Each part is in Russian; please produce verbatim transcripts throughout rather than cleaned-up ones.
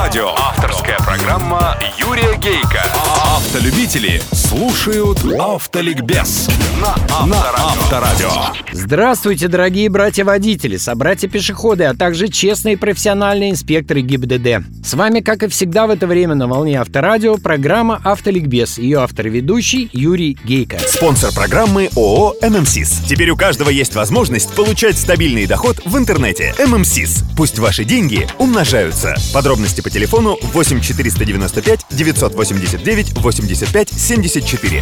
Авторадио. Авторская программа Юрия Гейка. Автолюбители слушают Автоликбез на Авторадио. Здравствуйте, дорогие братья-водители, собратья-пешеходы, а также честные профессиональные инспекторы ГИБДД. С вами, как и всегда в это время на волне Авторадио, программа «Автоликбез». Ее автор и ведущий Юрий Гейка. Спонсор программы ООО «эм эм сис». Теперь у каждого есть возможность получать стабильный доход в интернете. эм эм сис. Пусть ваши деньги умножаются. Подробности по телефону восемь четыреста девяносто пять девятьсот восемьдесят девять восемьдесят пять семьдесят четыре.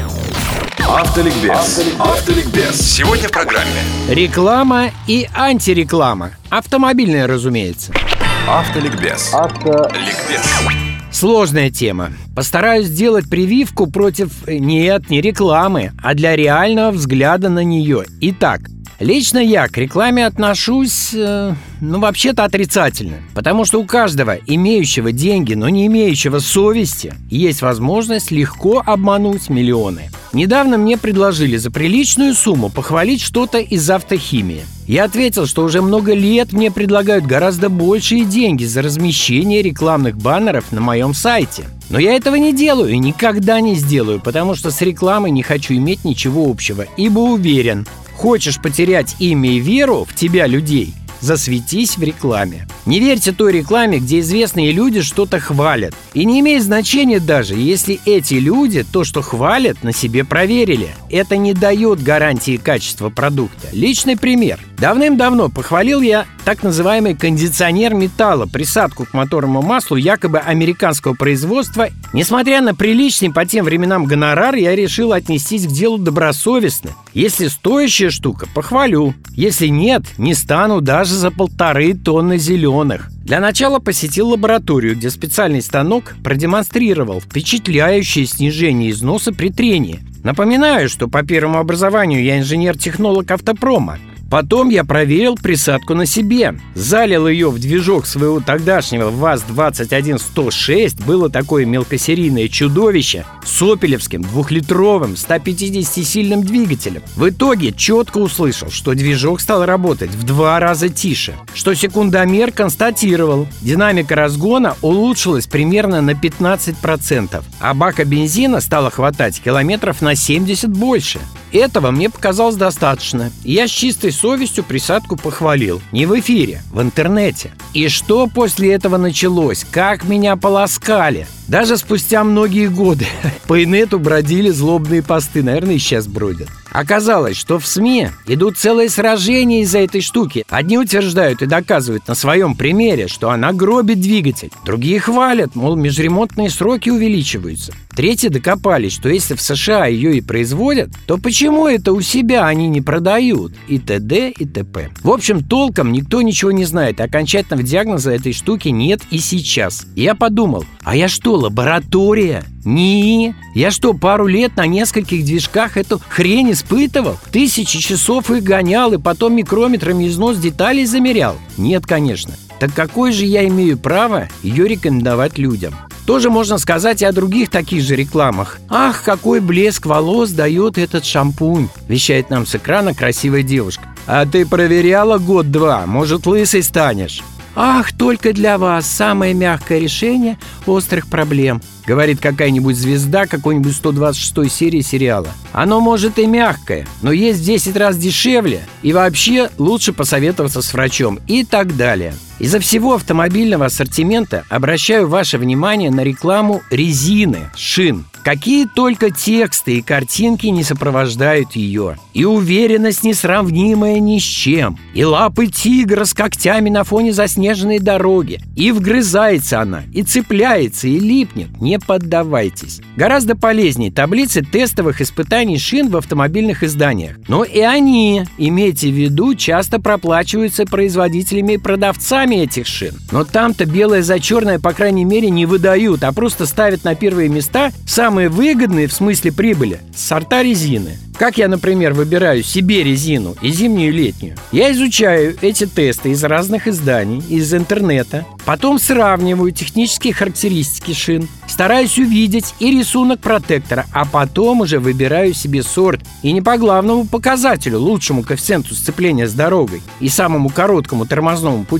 Автоликбез. Автоликбез. Сегодня в программе Реклама и антиреклама. Автомобильная, разумеется. Автоликбез. Автоликбез. Сложная тема. Постараюсь сделать прививку против, нет, не рекламы, а для реального взгляда на нее. Итак, лично я к рекламе отношусь, э, ну, вообще-то отрицательно. Потому что у каждого, имеющего деньги, но не имеющего совести, есть возможность легко обмануть миллионы. Недавно мне предложили за приличную сумму похвалить что-то из автохимии. Я ответил, что уже много лет мне предлагают гораздо большие деньги за размещение рекламных баннеров на моем сайте. Но я этого не делаю и никогда не сделаю, потому что с рекламой не хочу иметь ничего общего, ибо уверен, хочешь потерять имя и веру в тебя людей – засветись в рекламе. Не верьте той рекламе, где известные люди что-то хвалят. И не имеет значения даже, если эти люди то, что хвалят, на себе проверили. Это не дает гарантии качества продукта. Личный пример. Давным-давно похвалил я так называемый кондиционер металла, присадку к моторному маслу якобы американского производства. Несмотря на приличный по тем временам гонорар, я решил отнестись к делу добросовестно. Если стоящая штука, похвалю. Если нет, не стану даже за полторы тонны зеленых. Для начала посетил лабораторию, где специальный станок продемонстрировал впечатляющее снижение износа при трении. Напоминаю, что по первому образованию я инженер-технолог автопрома. Потом я проверил присадку на себе. Залил ее в движок своего тогдашнего ВАЗ двадцать один сто шесть. Было такое мелкосерийное чудовище с опелевским двухлитровым ста пятидесятисильным двигателем. В итоге четко услышал, что движок стал работать в два раза тише, что секундомер констатировал, динамика разгона улучшилась примерно на пятнадцать процентов, а бака бензина стало хватать километров на семьдесят больше. Этого мне показалось достаточно. Я с чистой совестью присадку похвалил. Не в эфире, в интернете. И что после этого началось? Как меня полоскали! Даже спустя многие годы по инету бродили злобные посты, наверное, и сейчас бродят. Оказалось, что в СМИ идут целые сражения из-за этой штуки. Одни утверждают и доказывают на своем примере, что она гробит двигатель. Другие хвалят, мол, межремонтные сроки увеличиваются. Третьи докопались, что если в США ее и производят, то почему это у себя они не продают? И т.д. и т.п. В общем, толком никто ничего не знает. Окончательного диагноза этой штуки нет и сейчас. И я подумал, а я что, лаборатория? Не, я что, пару лет на нескольких движках эту хрень испытывал? Тысячи часов их гонял и потом микрометрами износ деталей замерял? Нет, конечно. Так какое же я имею право ее рекомендовать людям? Тоже можно сказать и о других таких же рекламах. «Ах, какой блеск волос дает этот шампунь!» вещает нам с экрана красивая девушка. «А ты проверяла год-два? Может, лысой станешь?» «Ах, только для вас самое мягкое решение острых проблем», говорит какая-нибудь звезда какой-нибудь сто двадцать шестой серии сериала. Оно может и мягкое, но есть в десять раз дешевле. И вообще лучше посоветоваться с врачом и так далее. Из-за всего автомобильного ассортимента обращаю ваше внимание на рекламу резины, шин. Какие только тексты и картинки не сопровождают ее. И уверенность несравнимая ни с чем. И лапы тигра с когтями на фоне заснеженной дороги. И вгрызается она, и цепляется, и липнет. Не поддавайтесь. Гораздо полезнее таблицы тестовых испытаний шин в автомобильных изданиях. Но и они, имейте в виду, часто проплачиваются производителями и продавцами этих шин. Но там-то белое за черное, по крайней мере, не выдают, а просто ставят на первые места самые выгодные в смысле прибыли сорта резины. Как я, например, выбираю себе резину, и зимнюю, и летнюю. Я изучаю эти тесты из разных изданий, из интернета. Потом сравниваю технические характеристики шин. Стараюсь увидеть и рисунок протектора, а потом уже выбираю себе сорт. И не по главному показателю, лучшему коэффициенту сцепления с дорогой и самому короткому тормозному пути,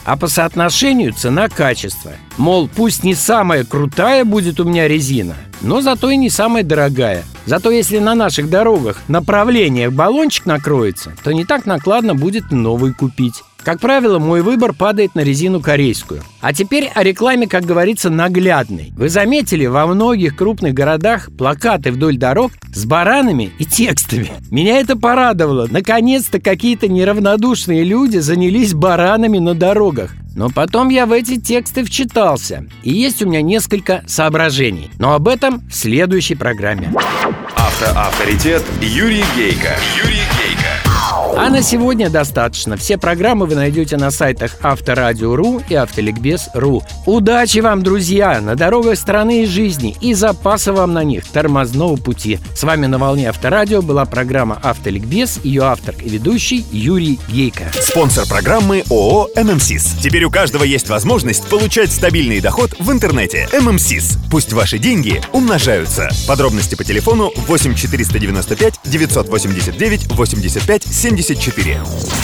а по соотношению цена-качество. Мол, пусть не самая крутая будет у меня резина, но зато и не самая дорогая. Зато если на наших дорогах направлениях баллончик накроется, то не так накладно будет новый купить. Как правило, мой выбор падает на резину корейскую. А теперь о рекламе, как говорится, наглядной. Вы заметили, во многих крупных городах плакаты вдоль дорог с баранами и текстами. Меня это порадовало. Наконец-то какие-то неравнодушные люди занялись баранами на дорогах. Но потом я в эти тексты вчитался. И есть у меня несколько соображений. Но об этом в следующей программе. Автоавторитет Юрий Гейко. Юрий Гейко. А на сегодня достаточно. Все программы вы найдете на сайтах Авторадио точка ру и Автоликбез точка ру. Удачи вам, друзья, на дорогах страны и жизни, и запаса вам на них тормозного пути. С вами на волне Авторадио была программа Автоликбез, ее автор и ведущий Юрий Гейко. Спонсор программы ООО «ММСИС». Теперь у каждого есть возможность получать стабильный доход в интернете. ММСИС. Пусть ваши деньги умножаются. Подробности по телефону восемь четыреста девяносто пять девятьсот восемьдесят девять восемьдесят пять семьдесят четыре.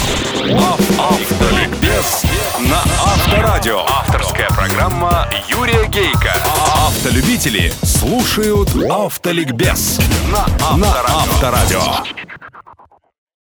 Автоликбез на Авторадио. Авторская программа Юрия Гейко. Автолюбители слушают Автоликбез на Авторадио.